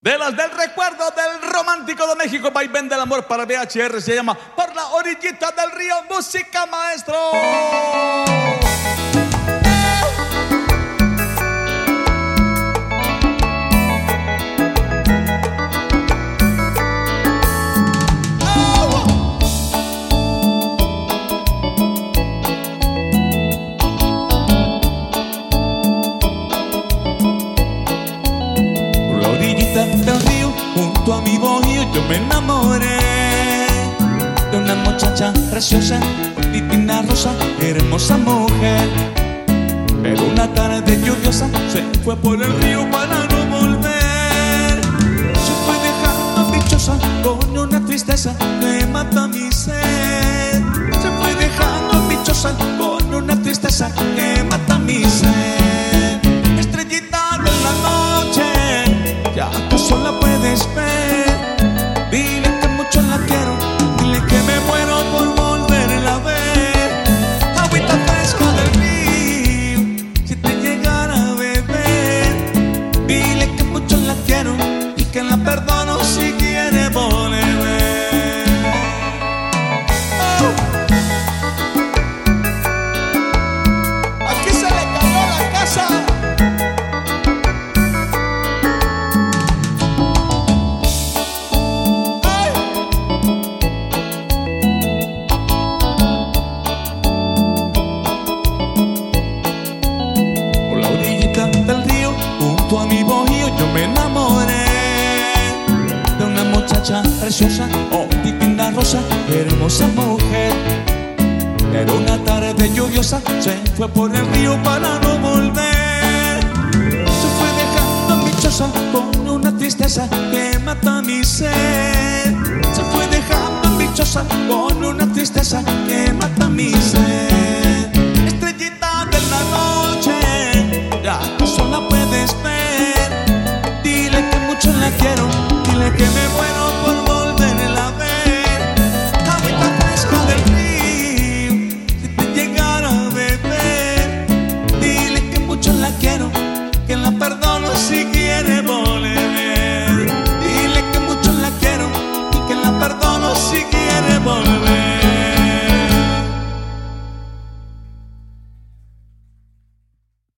De las del recuerdo del romántico de México, vaivén del amor para VHR, se llama Por la orillita del río, música maestro. Del río, junto a mi bohío, yo me enamoré de una muchacha preciosa, titina rosa, hermosa mujer. Pero una tarde lluviosa se fue por el río para no volver. Se fue dejando dichosa con una tristeza que mata mi sed. Se fue dejando dichosa con una tristeza que mata mi sed. Estrellita de la noche, ya acaso la puedes ver. Dile que mucho la quiero, dile que me muero por volverla a ver. Agüita fresca del río, si te llegara a beber. Dile que mucho la quiero y que la perdono si quiere volver. Aquí se le cayó la casa. Del río, junto a mi bohío, yo me enamoré de una muchacha preciosa, oh, titina rosa, hermosa mujer. Pero una tarde lluviosa se fue por el río para no volver. Se fue dejando dichosa con una tristeza que mata mi sed. Se fue dejando dichosa con una tristeza que mata mi sed.